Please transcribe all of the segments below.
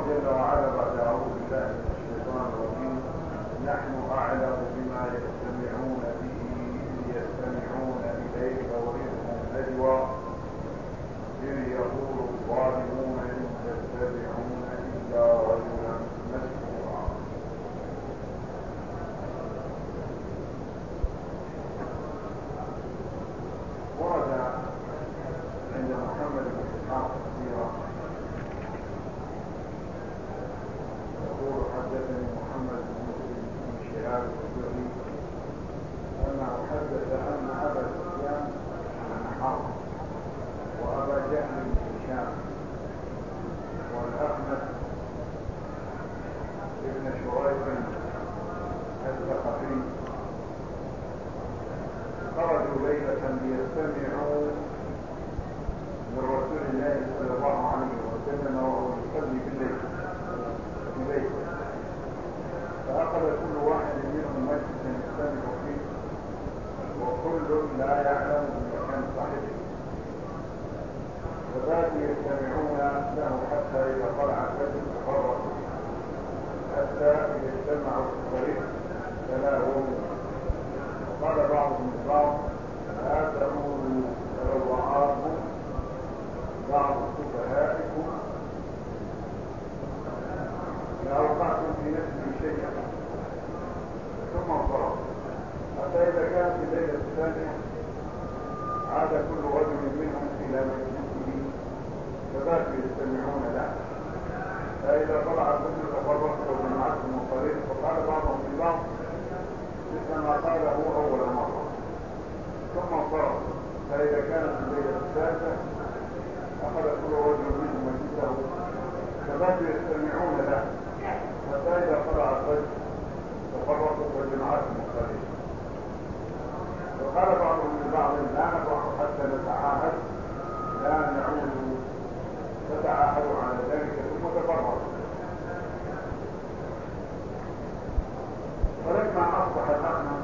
جل وعلا بعد أعوذ بالله من الشيطان الرجيم نحن أعلم بما يستمعون به إذ يستمعون إليك وإذ هم نجوى إذ يقول الظالمون إن تتبعون إلا رجلا مسحورا. ورد عند محمد بن إسحاق كثيرا يقول حدثني محمد بن مسلم بن شهاب الزهري أنه حدث أن أبا سفيان بن حرب وأبا جهل بن هشام والأخنس ابن شريح الثقفي خرجوا ليلة ليستمعوا من رسول الله صلى الله عليه وسلم وهو يصلي بالليل في بيته، فأخذ كل واحد منهم مجلسا يستمع فيه وكل لا يعلم بمكان صاحبه، فباتوا يستمعون له حتى إذا طلع الفجر تفرقوا، حتى إذا اجتمعوا في الطريق تلاووا. وقال بعضهم البعض لا تقولوا ولو رآكم بعض سفهائكم لأوقعتم في نفسه شيئا، ثم انصرفوا حتى إذا كانت الليلة الثانية عاد كل رجل منهم إلى مجلسه فباتوا يستمعون له، فإذا طلع الفجر تفرقوا وجمعتهم الطريق، فقال بعضهم لبعض مثل ما قاله أول مرة، ثم انصرفوا، فإذا كانت الليلة الثالثة أخذ كل رجل منهم مجلسه فباتوا يستمعون له حتى إذا طلع الفجر تفرقوا وجمعتهم الطريق. وقال بعضهم لبعض لا نبرح حتى نتعاهد لا نعود، فتعاهدوا على ذلك ثم تفرقوا. ولما أصبح الأخنس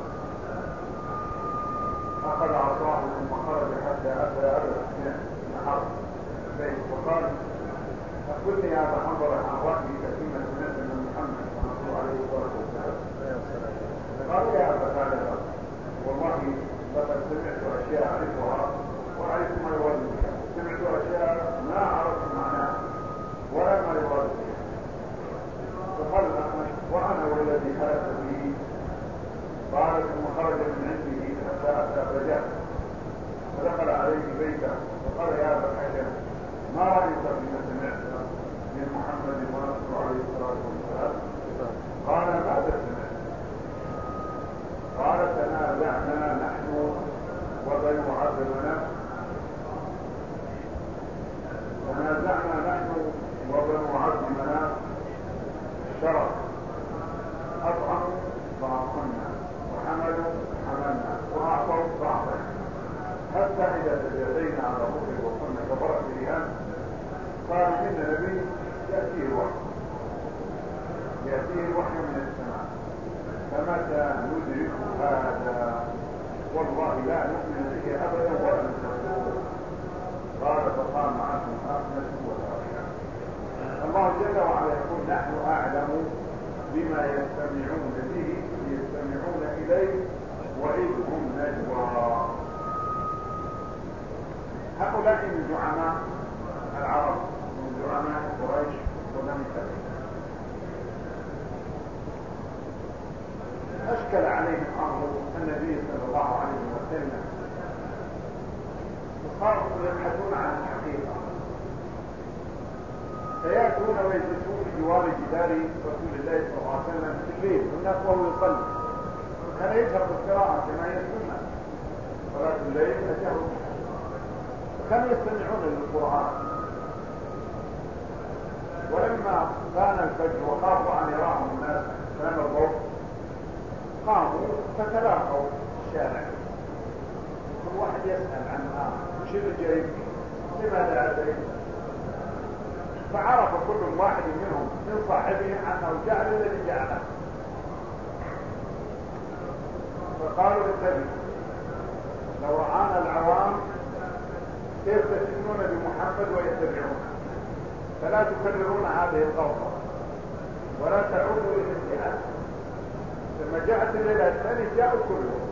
أخذ عصاه ثم خرج حتى أتى أبا سفيان بن حرب البيت وقال أخبرني يا أبا حنظلة عن رأيك فيما سمعت من محمد صلى الله عليه وسلم. قال يا أبا ثعلبة والله لقد سمعت أشياء أعرفها وأعرف ما يراد بها، سمعت أشياء ما عرفت معناها ولا ما يراد بها. فقال الأخنس وأنا والذي حلفت به. قال ثم خرج من عنده حتى أتى فجاء فدخل عليه بيته وقال يا أبا الحكم ما رأيت فيما سمعت من محمد ورسوله عليه الصلاة والسلام؟ قال ماذا سمعت؟ قال تنازعنا نحن وبنو عبد مناف، تنازعنا نحن وبنو عبد مناف الشرف، أطعموا فأطعمنا وحملوا حملنا وأعطوا فأعطينا، حتى إذا تجازينا على ظهر وكنا كبرت الإيمان قال إن نبي يأتيه الوحي من السماء، فمتى ندرك هذا والله لا نؤمن به أبدا ولا نصدقه. قال فقام عنهم أخنس وتركه. الله جل وعلا يقول نحن أعلم بما يستمعون به يستمعون إليه وإذ هم نجوى. هؤلاء من زعماء العرب من زعماء قريش وبني تميم، أشكل عليهم أمر النبي صلى الله عليه وسلم وصاروا يبحثون عن الحقيقة، فيأتون ويجلسون بجوار جدار رسول الله صلى الله عليه وسلم في الليل والناس وهو يصلي، كان يجهر بالقراءة كما هي السنة، صلاة الليل أجهر بها، وكانوا يستمعون للقرآن. ولما كان الفجر وخافوا أن يراهم الناس كان الضوء قاموا فتلاقوا الشارع، كل واحد يسأل عن وش اللي جاي لماذا أتيت، فعرف كل واحد منهم من صاحبه أنه جعل الذي جعله، فقالوا انتبهوا لو رآنا العوام كيف تسمون بمحمد ويتبعونه، فلا تكررون هذه الغلطة ولا تعودوا لمثلها. لما جاءت الليلة الثانية جاءوا كلهم،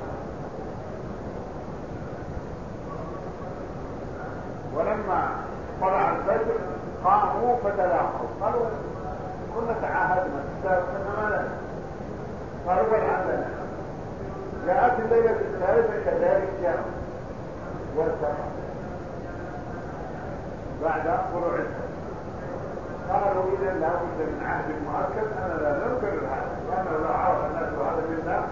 ولما طلع الفجر قاموا فتلاقوا قالوا كنا تعاهدنا كنا ما لنا، قالوا والآن لنا. جاءت الليلة الثالثة كذلك جاءوا وارتفعوا بعد طلوع الفجر. قالوا إذا لا بد من عهد مؤكد، أنا لا ننكر هذا، لأنه لو عرف الناس هذا منا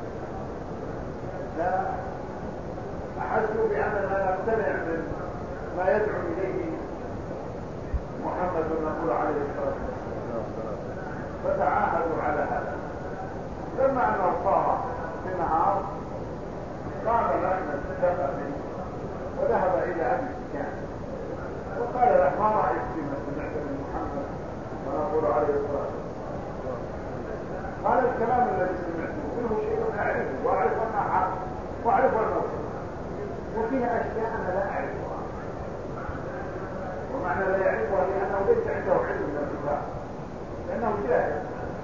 لا أحسوا بأننا نقتنع من ما يدعو إليه محمد الرسول عليه الصلاة والسلام، فتعاهدوا على هذا. لما أنه صار في النهار قام الأحمد الثقفي وذهب إلى أبي سفيان وقال له ما رأيك فيما سمعت من محمد ونقول عليه الصلاة والسلام؟ قال الكلام الذي سمعته منه شيء أعرفه وأعرف أنه حق وأعرف أنه وفيه أشياء أنا لا أعرفها. ومعنى لا يعرفها لأنه ليس عنده علم من الكتاب، لأنه جاهل،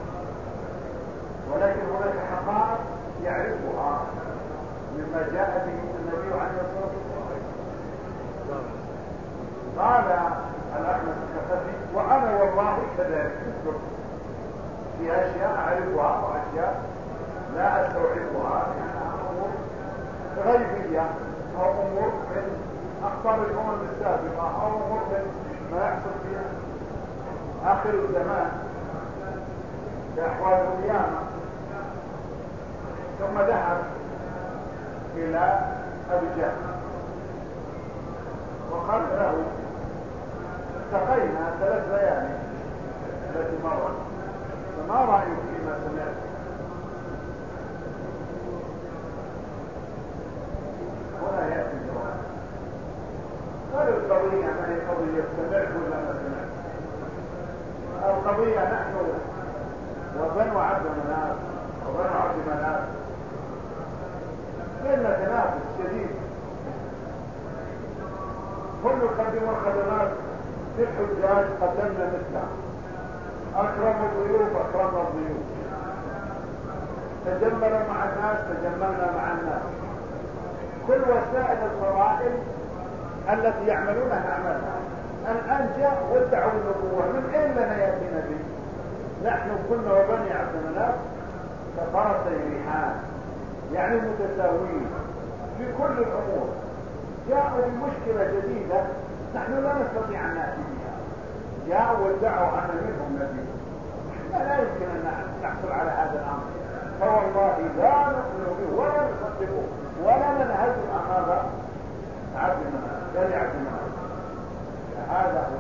ولكن هناك حقائق يعرفها مما جاء به النبي عليه الصلاة والسلام. قال الأحمد الكفري وأنا والله كذلك مثلك، في أشياء أعرفها وأشياء لا أستوعبها لأنها أمور غيبية أو أمور من أخبار الأمم السابقة أو أمور من ما يحصل في آخر الزمان بأحوال القيامة. ثم ذهب إلى أبي جهل وقال له التقينا 3 ليالي التي مرت، فما رأيك فيما سمعت؟ هنا يأتي الجواب. قال القضية ما هي قضية سمعت ولا ما سمعت؟ القضية نحن وبنو عبد مناف وبنو عبد مناف بيننا تنافس شديد، كل يقدم الخدمات للحجاج قدمنا مثله، أكرم الضيوف أكرمنا الضيوف، تجملوا مع الناس تجملنا مع الناس، كل وسائل الفضائل التي يعملونها نعملها. الآن جاء وادعوا النبوة، من أين لنا يأتي نبي؟ نحن كنا وبني عبد مناف كفرسي ريحان، يعني متساويين في كل الأمور. جاءوا بمشكلة جديدة نحن لا نستطيع أن نأتي بها، جاءوا وادعوا أن منهم نبي، لا يمكن أن نحصل على هذا الأمر، فوالله لا نؤمن به ولا نصدقه ولا ننهز أمام عبد مناف بني عبد مناف. هذا هو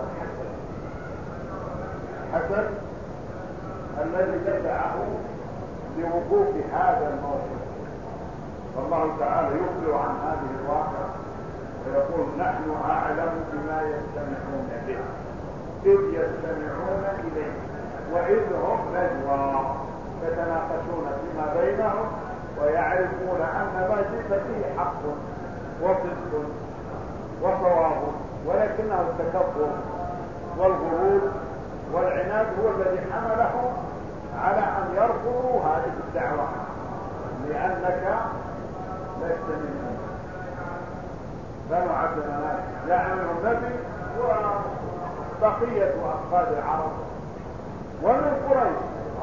الحسد الذي دفعه لوقوف هذا الموقف. والله تعالى يخبر عن هذه الواقع ويقول نحن أعلم بما يستمعون به إذ يستمعون إليه وإذ هم نجوى يتناقشون فيما بينهم ويعرفون أن ما جئت فيه حق وصدق وصواب، ولكنه التكبر والغرور والعناد هو الذي حملهم على أن يرفضوا هذه الدعوة، لأنك لست منهم. بنو عبد مناف يعملهم النبي وبقية أفراد العرب ومن قريش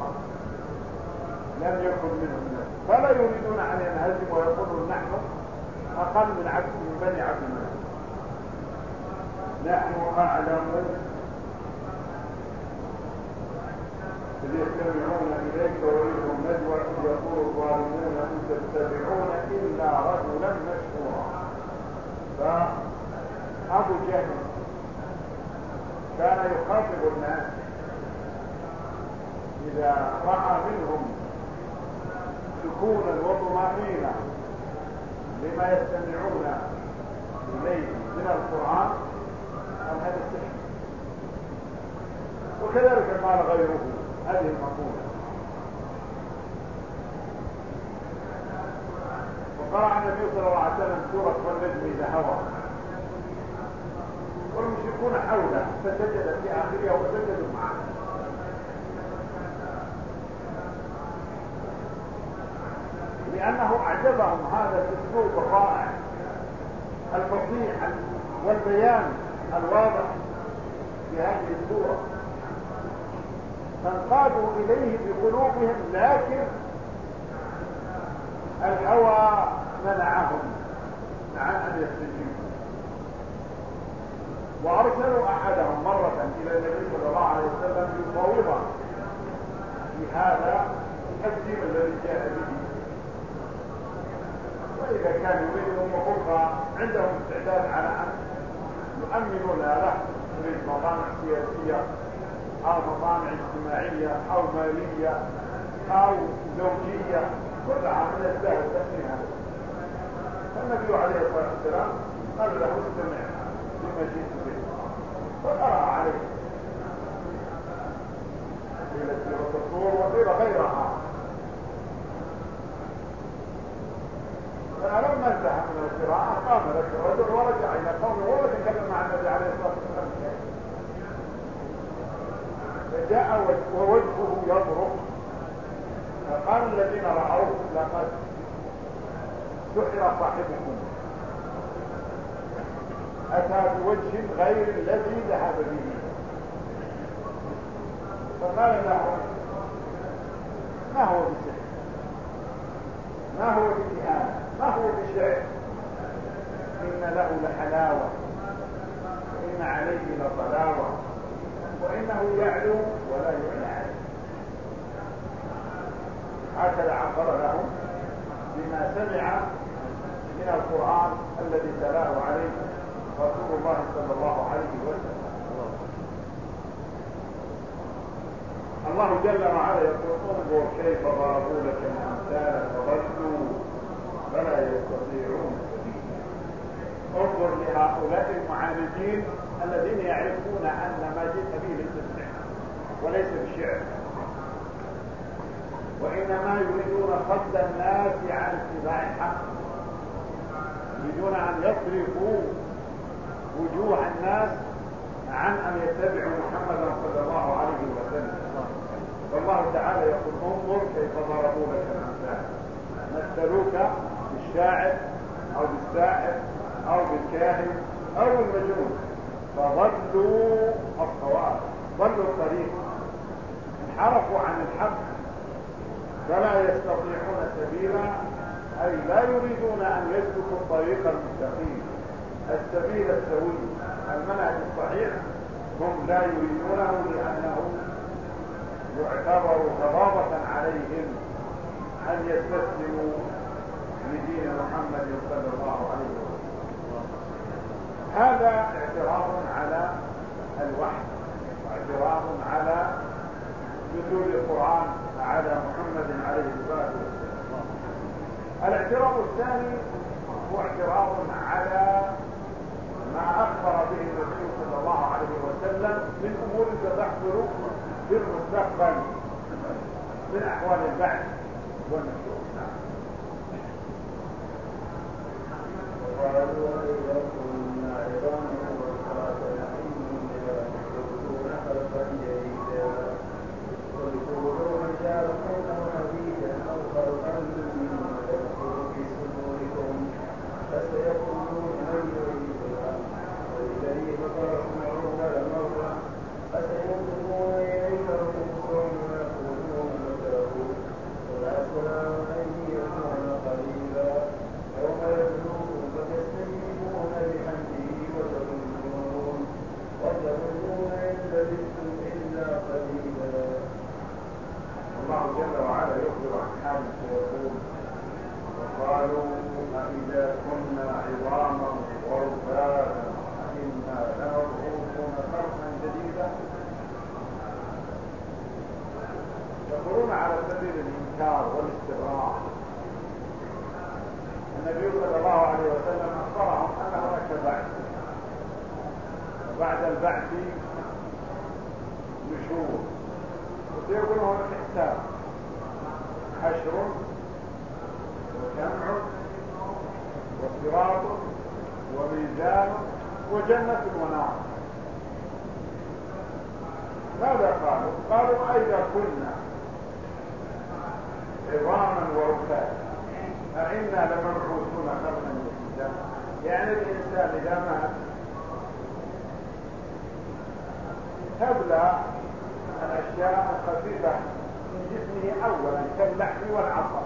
لم يكن منهم نبي، فلا يريدون أن ينهزموا ويقولوا نحن أقل من بني عبد مناف. نحن أعلم إذ يستمعون إليك وإذهم نجوى إذ يقول الظالمون إن تتبعون إلا رجلا مشهورا. فأبو جهل كان يخاطب الناس إذا رأى منهم سكونا وطمأنينة لما يستمعون إليه من القرآن أم هذا السحر، وكذلك قال غيره هذه المقولة. وقرأ النبي صلى الله عليه وسلم سورة والنجم إذا هوى، والمشركون حوله فسجد في آخرها وسجدوا معه. لأنه أعجبهم هذا الأسلوب الرائع الفصيح والبيان الواضح في هذه السورة، فانقادوا إليه بقلوبهم، لكن الهوى منعهم عن أن يستجيبوا. وأرسلوا أحدهم مرة إلى النبي صلى الله عليه وسلم يفاوضه في هذا التكذيب الذي جاء به، وإذا كان يريدهم وفوق عندهم استعداد على أن يؤمنوا له يريد مطامع سياسية أو مطامع اجتماعية أو مالية أو زوجية، كلها من السهل تأمينها. فالنبي عليه الصلاة والسلام قال له استمع لما جئت به، فقرأ عليه إلى سورة الطور وإلى غيرها. فلما انتهى من القراءة قام لك الرجل ورجع إلى قومه وتكلم مع النبي عليه الصلاة والسلام، فجاء ووجهه يضرب، فقال الذين رأوه لقد سحر صاحبكم، أتى بوجه غير الذي ذهب به. فقال له ما هو بسحر، ما هو بكهانة، ما هو بشعر، إن له لحلاوة وإن عليه لطلاوة وإنه يعلو ولا يعلى عليه. هكذا عبر لهم بما سمع من القرآن الذي تلاه عليه رسول الله صلى الله عليه وسلم. الله جل وعلا يقول انظر كيف ضربوا لك الأمثال فضلوا فلا يستطيعون سبيلا. انظر لهؤلاء المعاندين الذين يعرفون أن ما جئت به ليس بسحر وليس بشعر، وإنما يريدون صد الناس عن اتباع الحق، يريدون أن يصرفوا وجوه الناس عن أن يتبعوا محمدا صلى الله عليه وسلم. فالله تعالى يقول انظر كيف ضربوا لك الأمثال، مثلوك بالشاعر أو بالساحر أو بالكاهن أو بالمجنون، فضلوا الصواب، ضلوا الطريق، انحرفوا عن الحق فلا يستطيعون سبيلا، أي لا يريدون أن يسلكوا الطريق المستقيم السبيل السوي المنهج الصحيح، هم لا يريدونه لأنه يعتبر غضاضة عليهم أن يستسلموا لدين محمد صلى الله عليه وسلم. هذا اعتراض على الوحي واعتراض على نزول القرآن على محمد عليه الصلاة والسلام. الاعتراض الثاني هو اعتراض على ما أخبر به النبي صلى الله عليه وسلم من أمور ستحصل في المستقبل من أحوال البعث والنشور. وقالوا إذا كنا عظاما ورفاتا إنا لمخرجون خلقا جديدا قل كونوا حجارة أو حديدا أو خلقا مما يكبر في صدوركم فسيقولون من يعيدنا والذي فطركم أول مرة فسينظرون إليك رؤوسهم ويقولون متاه قل عسى أن يكون قريبا يوم يبلغكم فتستجيبون بحمده وتظنون إن لبثتم إلا قليلا. الله جل وعلا يخبر عن حال سيقول وقالوا أإذا كنا عظاما ورفاتا أإنا لمبعوثون خلقا جديدا. يقولون على سبيل الإنكار والاستغراق. النبي صلى الله عليه وسلم أخبرهم أن هناك بعث، وبعد البعث نشور، وسيكون هناك حساب، حشر وجمع وصراط وميزان وجنة ونار. ماذا قالوا؟ قالوا أئذا كنا عظاما ورفاتا أئنا لمبعوثون خلقا جديدا. يعني الإنسان إذا مات تبلى الأشياء الخفيفة من جسمه أولا كاللحم والعصب،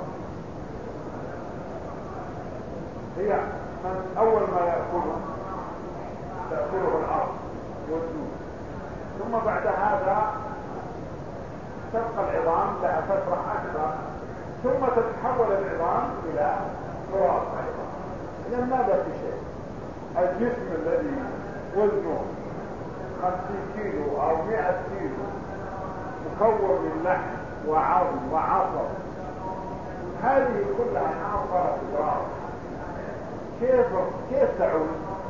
هي من أول ما تأكله الأرض والدود، ثم بعد هذا تبقى العظام لها فترة أكثر، ثم تتحول العظام إلى تراب أيضا. إذن ماذا في شيء؟ الجسم الذي وزنه 50 كيلو أو 100 كيلو مكون من لحم وعظم وعصب، هذه كلها حاصرة تراب، كيف تعود؟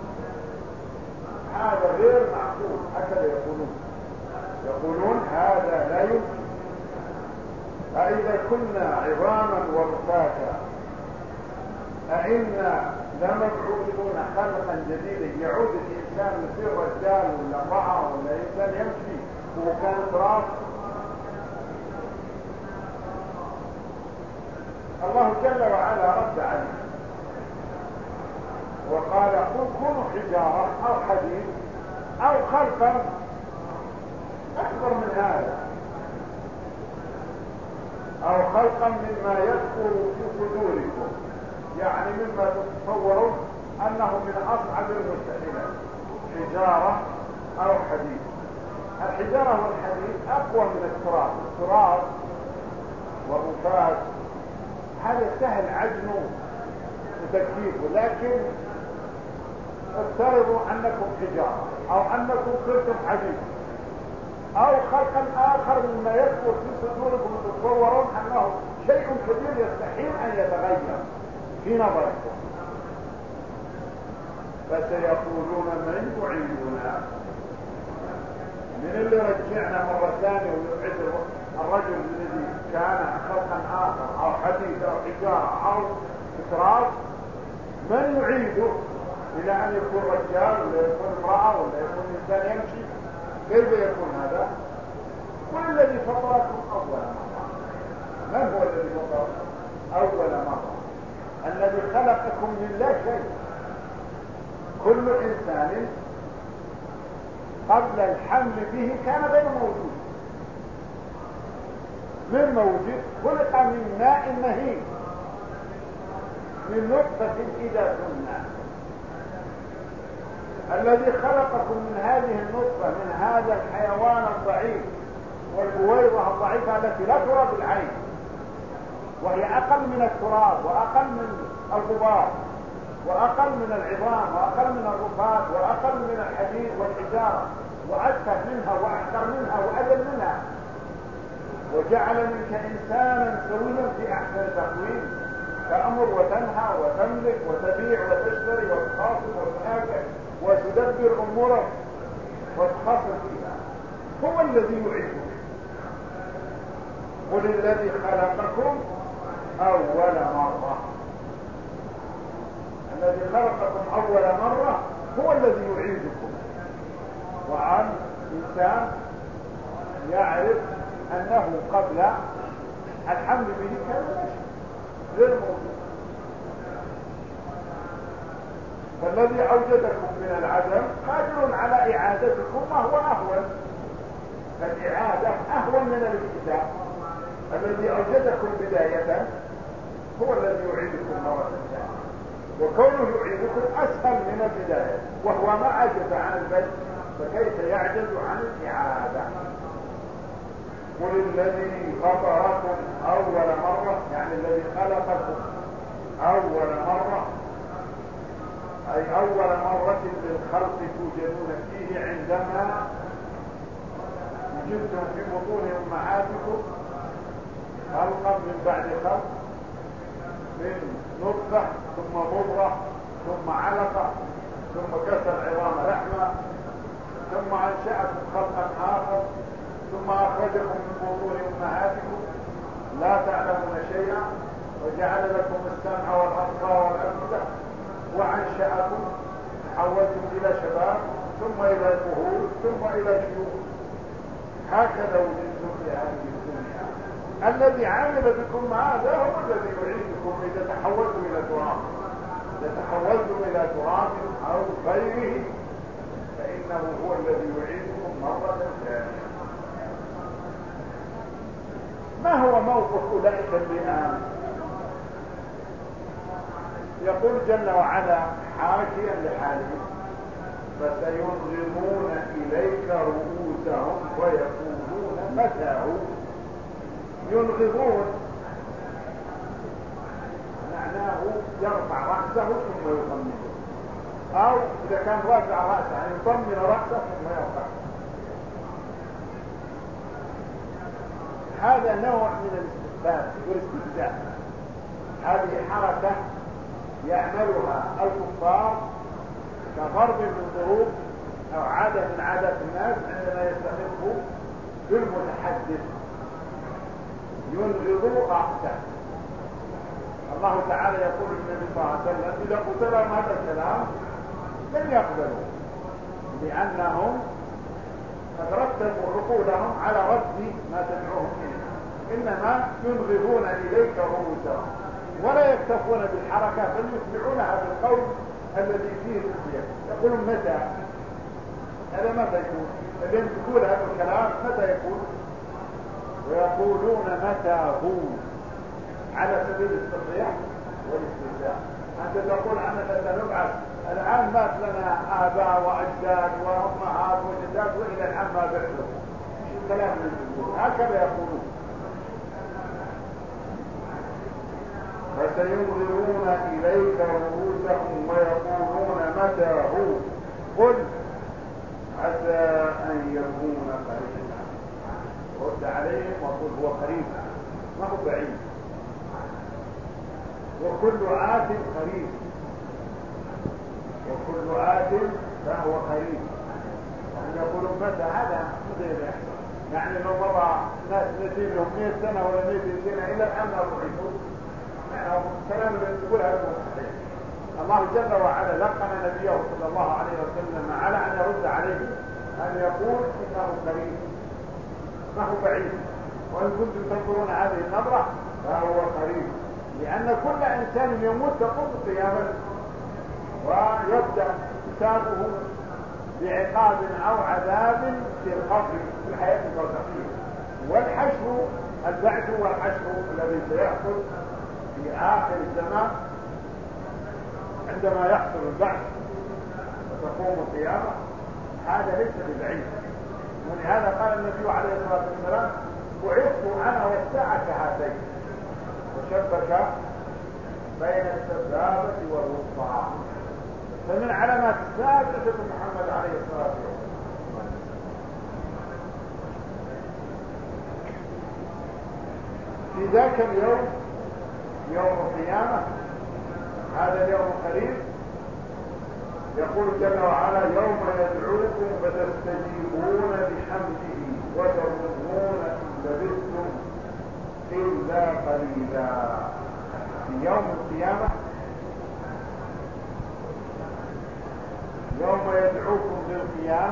هذا غير معقول. هكذا يقولون هذا لا يمكن. أئذا كنا عظاما ورفاتا أئنا لمبعوثون خلقا جديدا. يعود الإنسان يصير رجال ولا امرأة ولا إنسان يمشي وكان تراب. الله جل وعلا رد عليه وقال قل كونوا حجارة أو حديد أو خلقا أكبر من هذا، أو خلقا مما يذكر في صدوركم، يعني مما تتصورون أنه من أصعب المستحيلات، حجارة أو حديد. الحجارة والحديد أقوى من التراب. التراب والرفات هذا سهل عجنه وتكييفه، لكن افترضوا أنكم حجارة أو أنكم صرتم حديد أو خلقا آخر مما يذكر في صدوركم تتصورون أنه شيء كبير يستحيل أن يتغير في نظركم. فسيقولون من يعيدنا، من اللي رجعنا مرة ثانية ويعيد الرجل الذي كان خلقا آخر أو حديد أو حجارة أو تراب، من يعيده إلى أن يكون رجال ولا يكون امرأة ولا يكون إنسان يمشي؟ كيف يكون هذا؟ والذي فطركم أول مرة. من هو الذي فطركم أول مرة؟ الذي خلقكم من لا شيء. كل إنسان قبل الحمل به كان غير موجود. من موجود خلق من ماء مهين، من نطفة إذا تمنى. الذي خلقكم من هذه النطفة، من هذا الحيوان الضعيف والبويضة الضعيفة التي لا ترى بالعين، وهي أقل من التراب وأقل من الغبار وأقل من العظام وأقل من الرفات وأقل من الحديد والحجارة وأتفه منها وأحقر منها وأذل منها، وجعل منك إنسانا سويا في أحسن تقويم، تأمر وتنهى وتملك وتبيع وتشتري وتخاصم وتناكل وتدبر أمورك وتخاصم فيها. هو الذي يعيدك. قل الذي خلقكم أول مرة. الذي خلقكم أول مرة هو الذي يعيدكم. وعن إنسان يعرف أنه قبل الحمل به كان ماشي غير موجود. فالذي أوجدكم من العدم قادر على إعادتكم وهو أهون. فالإعادة أهون من الابتداء. الذي أوجدكم بداية هو الذي يعيدكم مرة ثانية، وكونه يعيدكم أسهل من البداية، وهو ما عجز عن البدء فكيف يعجز عن الإعادة. قل الذي فطركم أول مرة، يعني الذي خلقكم أول مرة، أي أول مرة بالخلق توجدون فيه عندما وجدتم في بطون أمهاتكم خلقا من بعد خلق، من نطفة ثم مضغة ثم علقة ثم كسر العظام لحمة ثم أنشأكم خلقا آخر ثم أخرجكم من بطون أمهاتكم لا تعلمون شيئا وجعل لكم السمع والأبصار والأفئدة وأنشأكم. تحولتم إلى شباب ثم إلى كهول ثم إلى شيوخ. هكذا وجدتم في هذه الدنيا. الذي عامل بكم هذا هو الذي يعيدكم إذا تحولتم إلى تراب. إذا تحولتم إلى تراب أو غيره فإنه هو الذي يعيدكم مرة ثانية. ما هو موقف أولئك اللئام؟ يقول جل وعلا حاكيا لحالهم: فسينغمون إليك رؤوسهم ويقولون متى هو. ينغمون معناه يرفع رأسه ثم يطمنه، أو إذا كان رافع رأسه يعني يطمن رأسه ثم يرفع. هذا نوع من الاستخفاف والاستهزاء. هذه حركة يعملها الكفار كضرب من ضروب أو عادة من عادات الناس عندما يستخفوا بالمتحدث. ينغضوا رأسه. الله تعالى يقول للنبي صلى الله عليه وسلم: إذا قلت لهم هذا الكلام لن يقبلوا، لأنهم قد رتبوا عقولهم على رد ما تدعوهم إليه. إنما ينغضون إليك رؤوسهم ولا يكتفون بالحركة بل يتبعونها بالقول الذي فيه تسلية. يقولون متى؟ هذا متى يكون؟ الذين تقول هذا الكلام متى يكون؟ ويقولون متى هو على سبيل التصريح والاستهزاء. أنت تقول أننا سنبعث الآن، مات لنا آباء وأجداد وأمهات وجدات وإلى الآن ما بعثوا. شو الكلام اللي تقول؟ هكذا يقولون. فسينظرون إليك رؤوسهم ويقولون متى هو. قل عسى أن يكون قريبا. رد عليهم وقل هو قريب، ما هو بعيد. وكل آت قريب، وكل آت فهو قريب. يعني يقولون متى؟ هذا متى يحصل؟ يعني لو مضى ناس نسيبهم 100 سنة ولا 200 سنة إلى الآن ما بعثوا. يعني الكلام الذي تقول هذا مستحيل. الله جل وعلا لقن نبيه صلى الله عليه وسلم على أن يرد عليه أن يقول إنه قريب ما هو بعيد. وإن كنتم تنظرون هذه النظرة فهو قريب، لأن كل إنسان يموت تقوم قيامته ويبدأ حسابه بعقاب أو عذاب في القبر في الحياة البرزخية. والحشر البعث والحشر الذي سيحصل في آخر الزمان عندما يحصل البعث وتقوم القيامة، هذا ليس ببعيد. ولهذا قال النبي عليه الصلاة والسلام: بعثت أنا والساعة كهاتين. وشبك بين السبابة والوسطى. فمن علامات الساعة بعثة محمد عليه الصلاة والسلام. في ذاك اليوم يوم القيامة، هذا اليوم قريب، يقول جل وعلا: يوم يدعوكم فتستجيبون بحمده وتظنون إن لبثتم إلا قليلا. في يوم القيامة يوم يدعوكم للقيام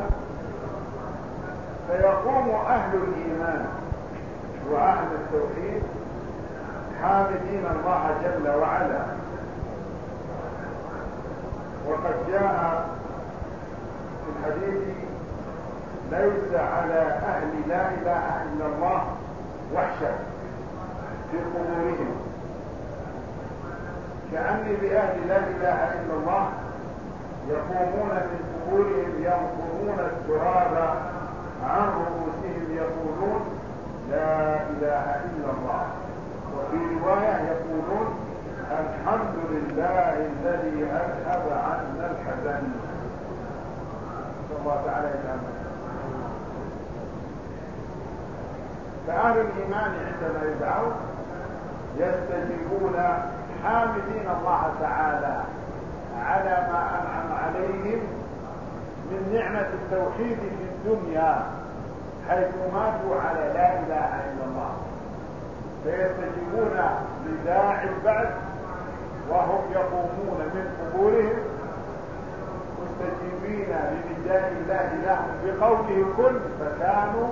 فيقوم أهل الإيمان وأهل التوحيد حامدين الله جل وعلا. وقد جاء في الحديث: ليس على أهل لا إله إلا الله وحشة في قبورهم، كأني بأهل لا إله إلا الله يقومون من قبورهم ينقضون التراب عن رؤوسهم يقولون لا إله إلا الله. وفي رواية يقولون: الحمد لله الذي أذهب عنا الحزن. نسأل الله تعالى يتأمل. فأهل الإيمان عندما يدعون يستجيبون حامدين الله تعالى على ما أنعم عليهم من نعمة التوحيد في الدنيا، حيث ماتوا على لا إله إلا الله. فيستجيبون لداعي البعث وهم يقومون من قبورهم مستجيبين لنداء الله لهم بقوله كن فكانوا،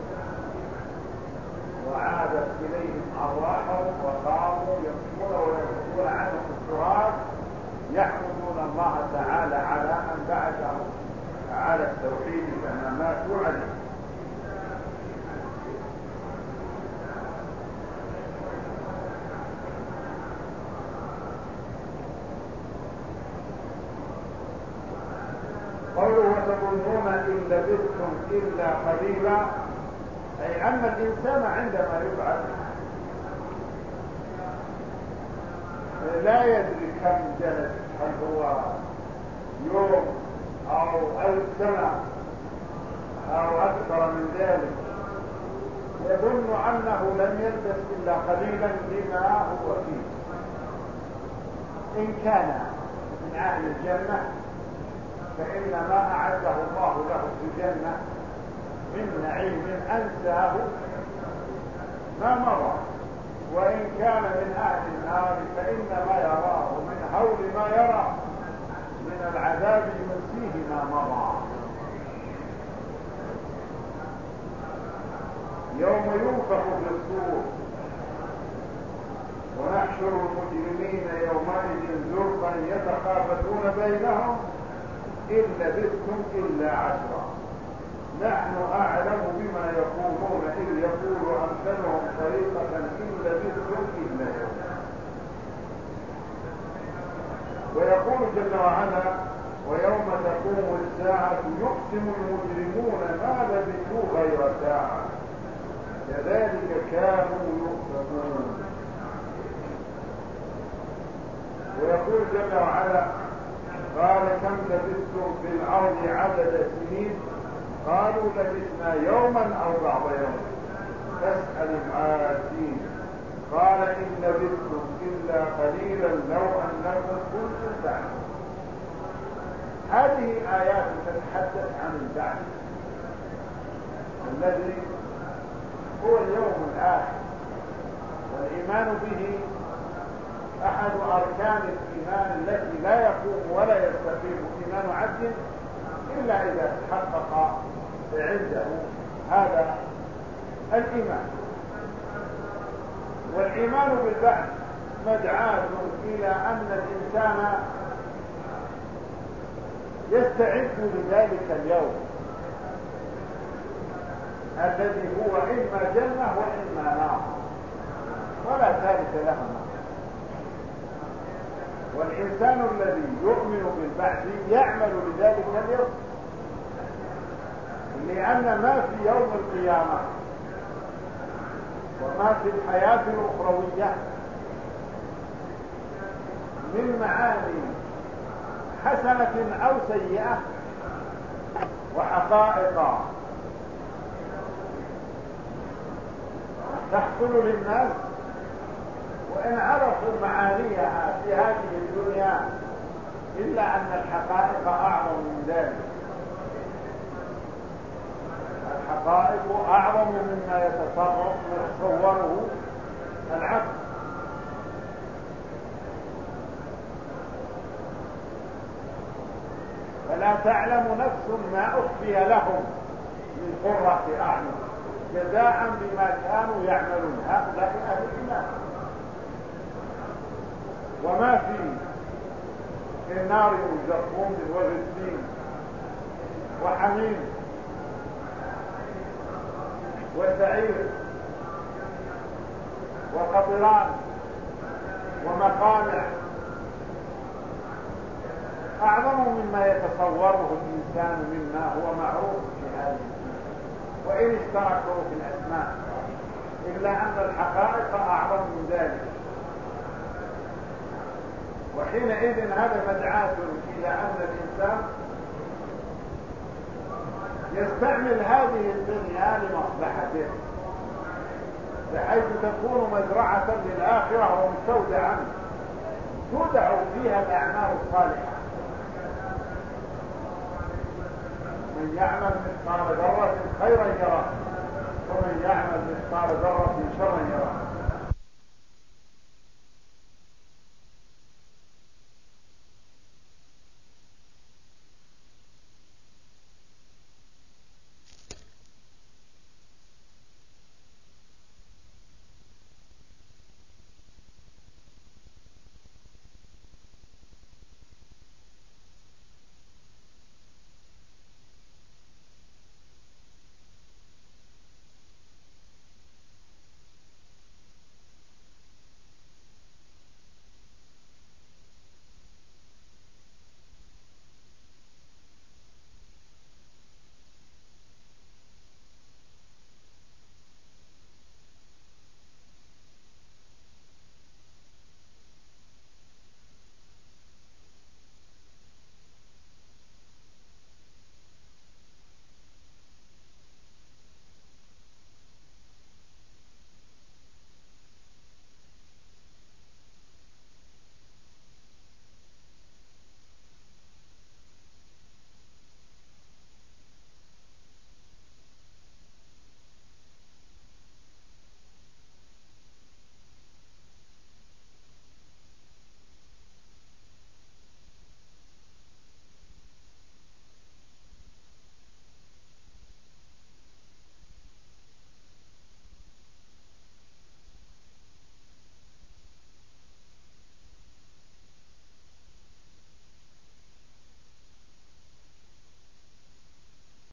وعادت إليهم أرواحهم وقاموا يمشون ويمشون عنهم التراب يحمدون الله تعالى على أن بعثهم على التوحيد كما ماتوا عليه. قوله وتظنون إن لبثتم إلا قليلا، أي أن الإنسان عندما يبعث لا يدري كم جلس، هل هو يوم أو 1000 سنة أو أكثر من ذلك، يظن أنه لم يلبث إلا قليلا لما هو فيه. إن كان من أهل الجنة فإن ما أعده الله له في الجنة من نعيم أنساه ما مضى، وإن كان من أهل النار فإن ما يراه من هول ما يرى من العذاب ينسيه ما مضى. يوم ينفخ في الصور ونحشر المجرمين يومئذ زرقا يتخافتون بينهم إن لبثتم إلا 10 نحن أعلم بما يقولون إذ يقول أمثلهم طريقة إن لبثتم إلا يوما. ويقول جل وعلا ويوم تقوم الساعة يقسم المجرمون ما لبثوا غير ساعة كذلك كانوا يؤفكون. ويقول جل وعلا قال كم لبثتم في الأرض عدد سنين قالوا لبثنا يوما أو بعض يوم فاسأل العادين قال إن لبثتم إلا قليلا لو أنكم كنتم تعلمون. هذه آيات تتحدث عن البعث الذي هو اليوم الآخر، والإيمان به أحد أركان الإيمان التي لا يقوم ولا يستقيم إيمان عبد إلا إذا تحقق عنده هذا الإيمان. والإيمان بالبعث مدعاة إلى أن الإنسان يستعد لذلك اليوم الذي هو إما جنة وإما نار ولا ثالث لهما. والإنسان الذي يؤمن بالبعث يعمل لذلك اليوم، لأن ما في يوم القيامة وما في الحياة الأخروية من معاني حسنة أو سيئة وحقائق تحصل للناس وإن عرفوا معانيها في هذه الدنيا إلا أن الحقائق أعظم من ذلك. الحقائق أعظم مما يتصوره العقل. فلا تعلم نفس ما أخفي لهم من قرة أعين جزاء بما كانوا يعملون. هؤلاء أهل الإيمان. وما في النار يزقون وغسلين وحميم وسعير وقطران ومقامع أعظم مما يتصوره الإنسان مما هو معروف في هذه وإن اشتركوا في الأسماء إلا أن الحقائق أعظم من ذلك. وحينئذ هذا مدعاة إلى أن الإنسان يستعمل هذه الدنيا لمصلحته بحيث تكون مزرعة للآخرة ومستودعا تودع فيها الأعمال الصالحة. من يعمل مثقال ذرة خيرا يراه ومن يعمل مثقال ذرة شرا يراه.